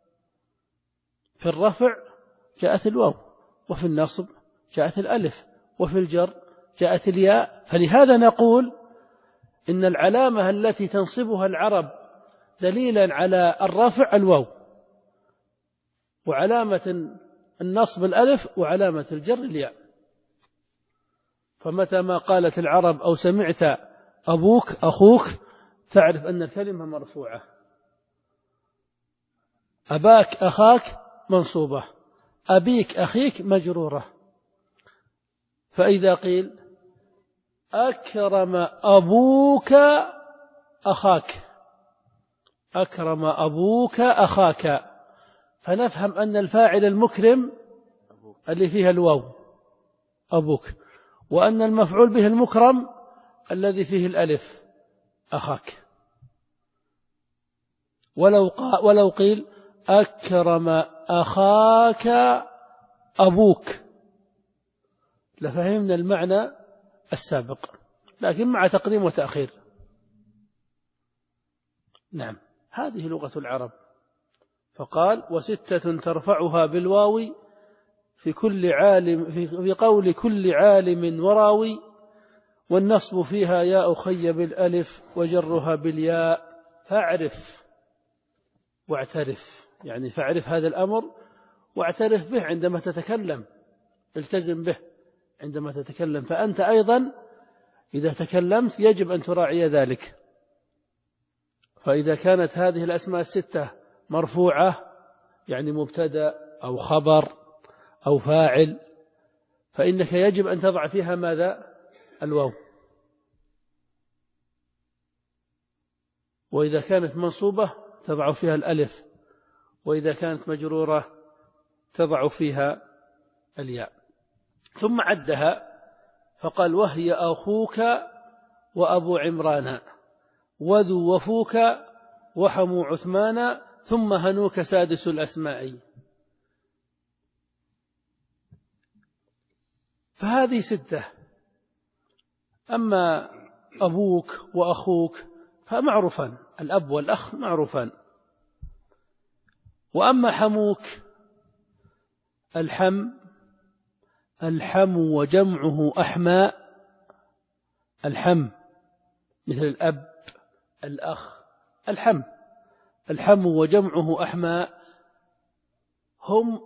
في الرفع جاءت الواو، وفي النصب جاءت الألف، وفي الجر جاءت الياء. فلهذا نقول إن العلامة التي تنصبها العرب دليلا على الرفع الواو، وعلامة النصب الألف، وعلامة الجر الياء. فمتى ما قالت العرب أو سمعت أبوك أخوك تعرف أن الكلمة مرفوعة. أباك أخاك منصوبة، أبيك أخيك مجرورة. فإذا قيل أكرم أبوك أخاك، أكرم أبوك أخاك، فنفهم أن الفاعل المكرم اللي فيها الواو أبوك، وأن المفعول به المكرم الذي فيه الألف أخاك. ولو ولو قيل أكرم أخاك أبوك لفهمنا المعنى السابق، لكن مع تقديم وتأخير. نعم، هذه لغة العرب. فقال وستة ترفعها بالواو في كل عالم في قول كل عالم وراوي، والنصب فيها يا أخي بالألف وجرها بالياء. فاعرف واعترف، يعني فاعرف هذا الأمر واعترف به عندما تتكلم، التزم به عندما تتكلم. فأنت أيضا إذا تكلمت يجب أن تراعي ذلك. فإذا كانت هذه الأسماء الستة مرفوعة، يعني مبتدأ أو خبر أو فاعل، فإنك يجب أن تضع فيها ماذا؟ الواو. وإذا كانت منصوبة تضع فيها الألف، وإذا كانت مجرورة تضع فيها الياء. ثم عدها فقال وهي أخوك وأبو عمران وذو وفوك وحمو عثمان ثم هنوك سادس الأسماء. فهذه ستة. أما أبوك وأخوك فمعروفان، الأب والأخ معروفان. وأما حموك الحم، الحم وجمعه أحماء. الحم مثل الأب الأخ، الحم. الحم وجمعه أحماء، هم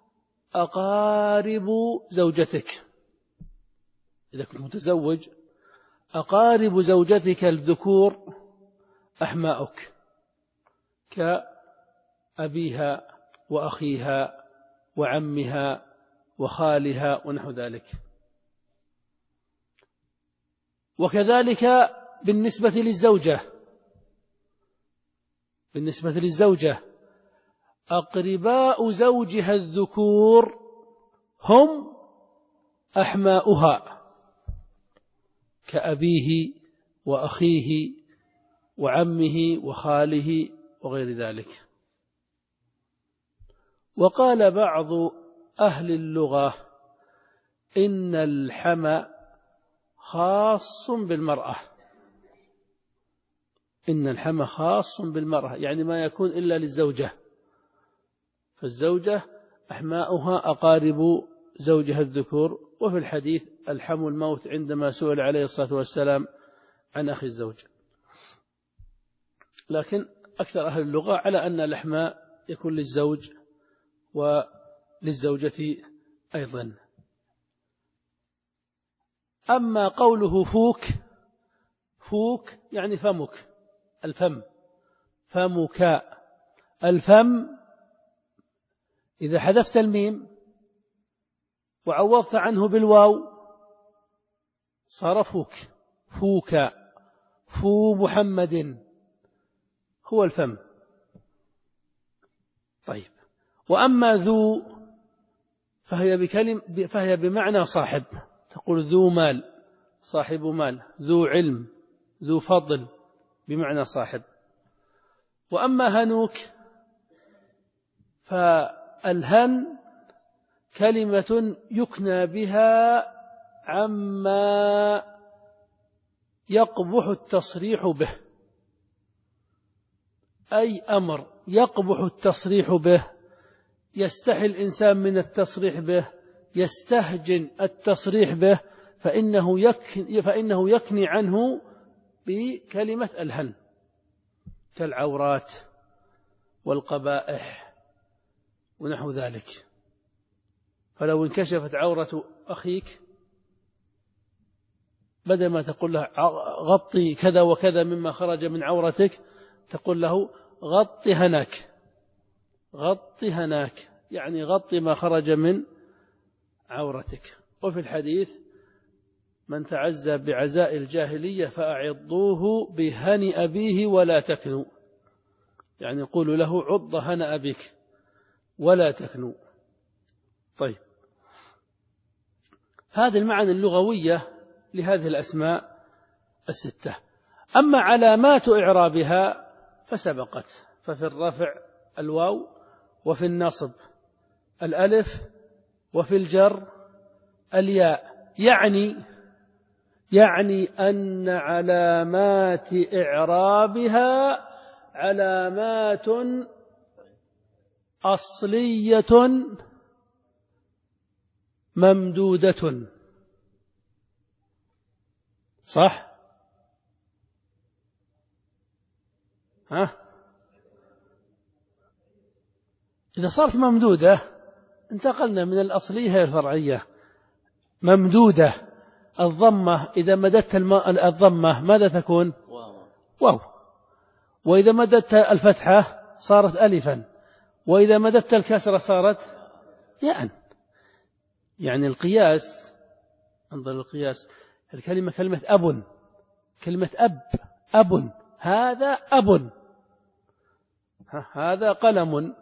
أقارب زوجتك. إذا كنت متزوج أقارب زوجتك الذكور أحماؤك. كأبيها وأخيها وعمها وخالها ونحو ذلك. وكذلك بالنسبة للزوجة بالنسبة للزوجة أقرباء زوجها الذكور هم أحماؤها كأبيه وأخيه وعمه وخاله وغير ذلك. وقال بعض أهل اللغة إن الحم خاص بالمرأة إن الحم خاص بالمرأة يعني ما يكون إلا للزوجة، فالزوجة أحماؤها أقارب زوجها الذكور. وفي الحديث الحم الموت عندما سئل عليه الصلاة والسلام عن أخي الزوج. لكن أكثر أهل اللغة على أن الأحماء يكون للزوج وللزوجة أيضا. أما قوله فوك فوك يعني فمك، الفم، فمك، الفم إذا حذفت الميم وعوضت عنه بالواو صار فوك، فوك، فو محمد هو الفم. طيب، وأما ذو فهي بكلم فهي بمعنى صاحب، تقول ذو مال، صاحب مال، ذو علم، ذو فضل، بمعنى صاحب. وأما هنوك فالهن كلمة يكنى بها عما يقبح التصريح به، أي أمر يقبح التصريح به، يستحي الإنسان من التصريح به، يستهجن التصريح به، فإنه يكني, فإنه يكني عنه بكلمة الهن كالعورات والقبائح ونحو ذلك. فلو انكشفت عورة أخيك بدل ما تقول له غطي كذا وكذا مما خرج من عورتك تقول له غطي هناك، غطي هناك يعني غطي ما خرج من عورتك. وفي الحديث من تعزى بعزاء الجاهلية فأعضوه بهن أبيه ولا تكنوا، يعني قولوا له عض هن أبيك ولا تكنوا. طيب، هذه المعنى اللغوية لهذه الأسماء الستة. أما علامات إعرابها فسبقت، ففي الرفع الواو، وفي النصب الألف، وفي الجر الياء. يعني يعني أن علامات إعرابها علامات أصلية ممدودة. صح؟ ها؟ إذا صارت ممدودة انتقلنا من الأصلية إلى الفرعية. ممدودة، الضمة إذا مددت الضمة ماذا تكون؟ واو. وإذا مددت الفتحة صارت ألفا، وإذا مددت الكسرة صارت ياء. يعني القياس، انظر القياس، الكلمة كلمة أب، كلمة أب، أب، هذا أب، هذا قلم،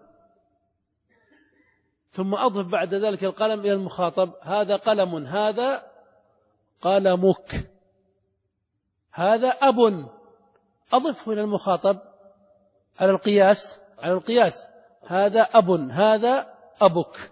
ثم أضف بعد ذلك القلم إلى المخاطب، هذا قلم، هذا قلمك، هذا أب، أضفه إلى المخاطب على القياس، على القياس، هذا أب، هذا أبك،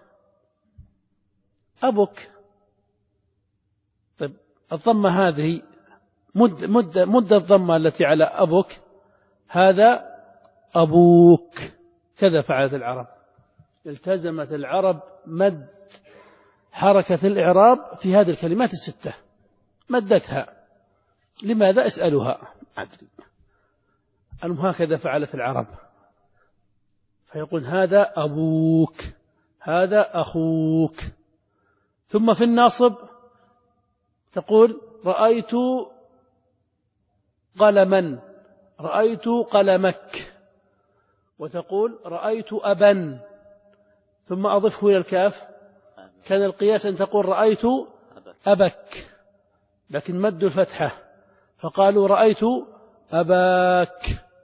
أبك. طيب، الضمة هذه مد, مد, مد الضمة التي على أبك، هذا أبوك. كذا فعلت العرب، التزمت العرب مد حركة الإعراب في هذه الكلمات الستة، مدتها. لماذا؟ اسألوها، أدري. المهم هكذا فعلت العرب، فيقول هذا أبوك، هذا أخوك. ثم في الناصب تقول رأيت قلما، رأيت قلمك، وتقول رأيت أبا ثم أضفه إلى الكاف، كان القياس أن تقول رأيت أبك، لكن مدوا الفتحة فقالوا رأيت أباك.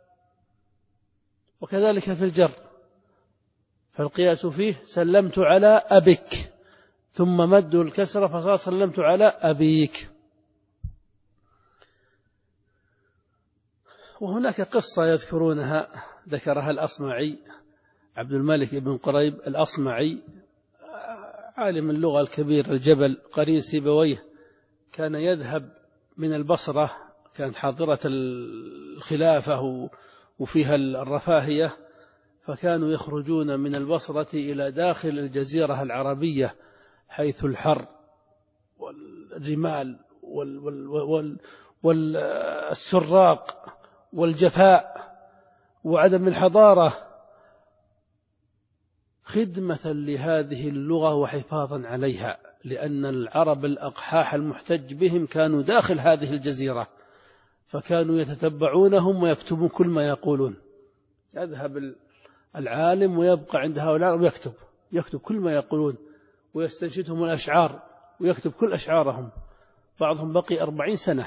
وكذلك في الجر، فالقياس فيه سلمت على أبك، ثم مدوا الكسرة فصار سلمت على أبيك. وهناك قصة يذكرونها ذكرها الأصمعي، عبد الملك بن قريب الأصمعي، عالم اللغة الكبير الجبل قرين سيبويه، كان يذهب من البصرة، كانت حاضرة الخلافة وفيها الرفاهية، فكانوا يخرجون من البصرة إلى داخل الجزيرة العربية حيث الحر والرمال والسراق والجفاء وعدم الحضارة، خدمة لهذه اللغة وحفاظا عليها، لأن العرب الأقحاح المحتج بهم كانوا داخل هذه الجزيرة، فكانوا يتتبعونهم ويكتبون كل ما يقولون. يذهب العالم ويبقى عند هؤلاء ويكتب يكتب كل ما يقولون، ويستنشدهم الأشعار ويكتب كل أشعارهم. بعضهم بقي أربعين سنة،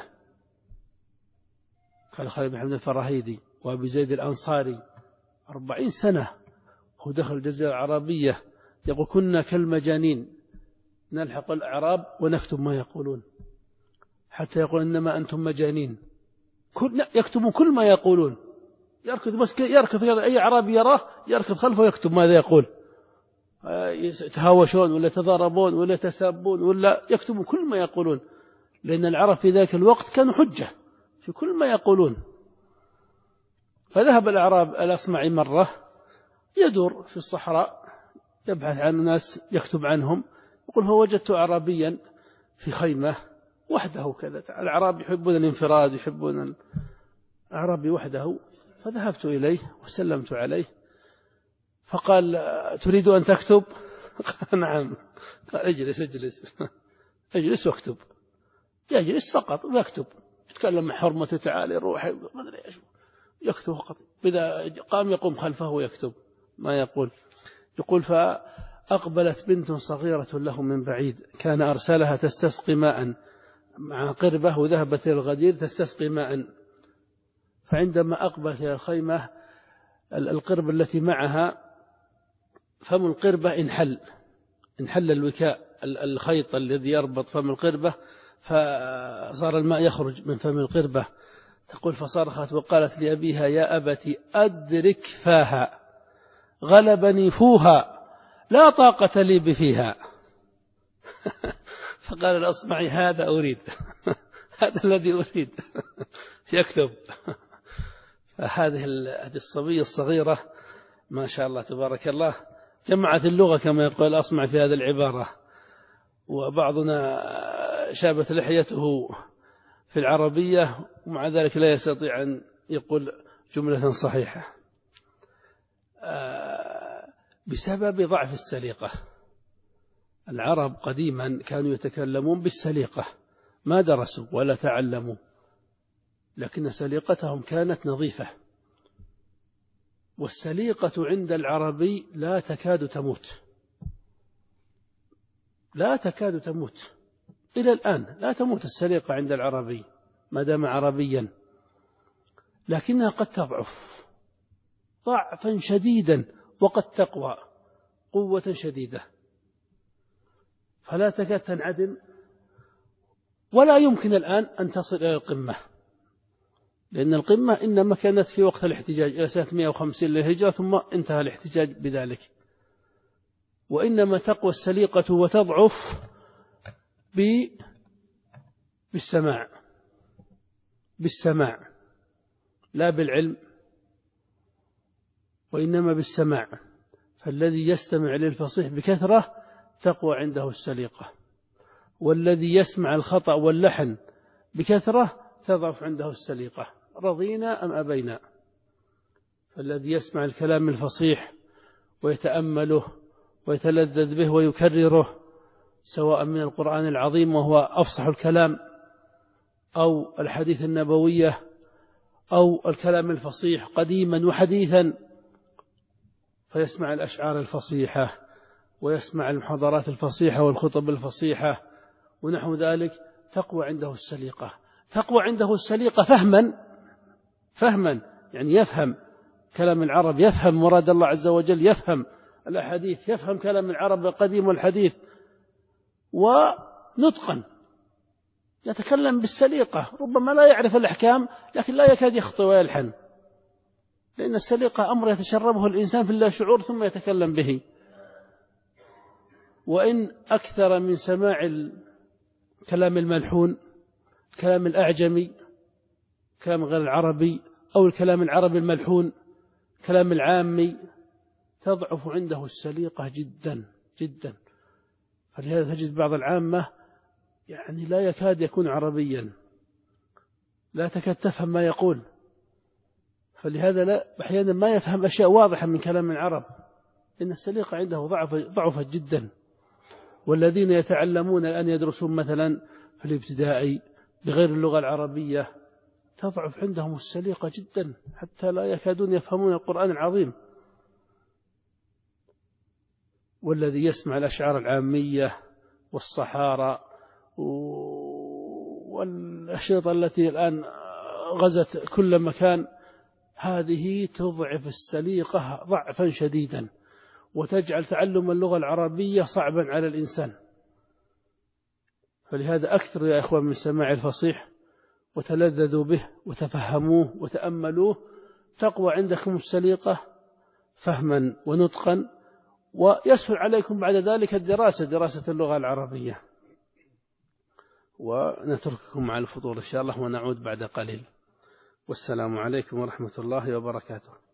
قال خالد بن حمد الفراهيدي وأبي زيد الأنصاري، أربعين سنة هو دخل الجزيرة العربية، يقول كنا كالمجانين نلحق الأعراب ونكتب ما يقولون، حتى يقول إنما أنتم مجانين، يكتبون كل ما يقولون، يركض بس يركض أي أعرابي يراه يركض خلفه ويكتب ماذا يقول، يتهاوشون ولا يتضاربون ولا يتسابون ولا يكتبون كل ما يقولون، لأن العرب في ذاك الوقت كانوا حجة في كل ما يقولون. فذهب الأعراب الأصمعي مرة يدور في الصحراء يبحث عن الناس يكتب عنهم، يقول فوجدت أعرابيا في خيمة وحده كذا، الأعراب يحبون الانفراد، يحبون الأعرابي وحده، فذهبت إليه وسلمت عليه، فقال تريد أن تكتب؟ قال نعم. قال اجلس اجلس اجلس واكتب، يجلس فقط ويكتب، يتكلم مع حرمته تعالى يروح ما أدري إيش، يكتب فقط، إذا قام يقوم خلفه ويكتب ما يقول. يقول فأقبلت بنت صغيرة له من بعيد، كان أرسلها تستسقي ماء مع قربة، وذهبت إلى الغدير تستسقي ماء، فعندما أقبلت إلى الخيمة القربة التي معها فم القربة انحل انحل الوكاء الخيط الذي يربط فم القربة، فصار الماء يخرج من فم القربة. تقول فصرخت وقالت لأبيها يا أبت أدرك فاها غلبني فوها لا طاقة لي بفيها. فقال الأصمعي هذا أريد هذا الذي أريد يكتب. فهذه الصبية الصغيرة ما شاء الله تبارك الله جمعت اللغة كما يقول الأصمعي في هذه العبارة. وبعضنا شابت لحيته في العربية ومع ذلك لا يستطيع أن يقول جملة صحيحة بسبب ضعف السليقة. العرب قديما كانوا يتكلمون بالسليقة، ما درسوا ولا تعلموا، لكن سليقتهم كانت نظيفة. والسليقة عند العربي لا تكاد تموت، لا تكاد تموت إلى الآن، لا تموت السليقة عند العربي ما دام عربيا، لكنها قد تضعف ضعفا شديدا وقد تقوى قوة شديدة، فلا تكاد تنعدم، ولا يمكن الآن أن تصل إلى القمة، لأن القمة إنما كانت في وقت الاحتجاج إلى سنة مئة وخمسين للهجرة ثم انتهى الاحتجاج بذلك. وإنما تقوى السليقة وتضعف بالسماع بالسماع لا بالعلم، وإنما بالسماع. فالذي يستمع للفصيح بكثرة تقوى عنده السليقة، والذي يسمع الخطأ واللحن بكثرة تضعف عنده السليقة، رضينا أم أبينا. فالذي يسمع الكلام الفصيح ويتأمله ويتلذذ به ويكرره، سواء من القرآن العظيم وهو أفصح الكلام، أو الحديث النبوية، أو الكلام الفصيح قديما وحديثا، فيسمع الأشعار الفصيحة ويسمع المحاضرات الفصيحة والخطب الفصيحة ونحو ذلك، تقوى عنده السليقة. تقوى عنده السليقة فهما فهما يعني يفهم كلام العرب، يفهم مراد الله عز وجل، يفهم الأحاديث، يفهم كلام العرب القديم والحديث، ونطقا يتكلم بالسليقة. ربما لا يعرف الأحكام لكن لا يكاد يخطئ ويلحن، لأن السليقة أمر يتشربه الإنسان في اللا شعور ثم يتكلم به. وإن أكثر من سماع الكلام الملحون، الكلام الأعجمي، كلام غير العربي، أو الكلام العربي الملحون، كلام العامي، تضعف عنده السليقة جدا جدا. فلهذا تجد بعض العامة يعني لا يكاد يكون عربيا، لا تكاد تفهم ما يقول، فلهذا لا أحيانا ما يفهم أشياء واضحة من كلام العرب، إن السليقة عنده ضعف ضعفت جدا. والذين يتعلمون الآن يدرسون مثلا في الابتدائي بغير اللغة العربية تضعف عندهم السليقة جدا حتى لا يكادون يفهمون القرآن العظيم. والذي يسمع الأشعار العامية والصحارى والأشرطة التي الآن غزت كل مكان، هذه تضعف السليقة ضعفا شديدا وتجعل تعلم اللغة العربية صعبا على الإنسان. فلهذا أكثر يا إخوان من سماع الفصيح وتلذذوا به وتفهموه وتأملوه، تقوى عندكم السليقة فهما ونطقا، ويسهل عليكم بعد ذلك الدراسة دراسة اللغة العربية. ونترككم مع الفطور إن شاء الله ونعود بعد قليل. والسلام عليكم ورحمة الله وبركاته.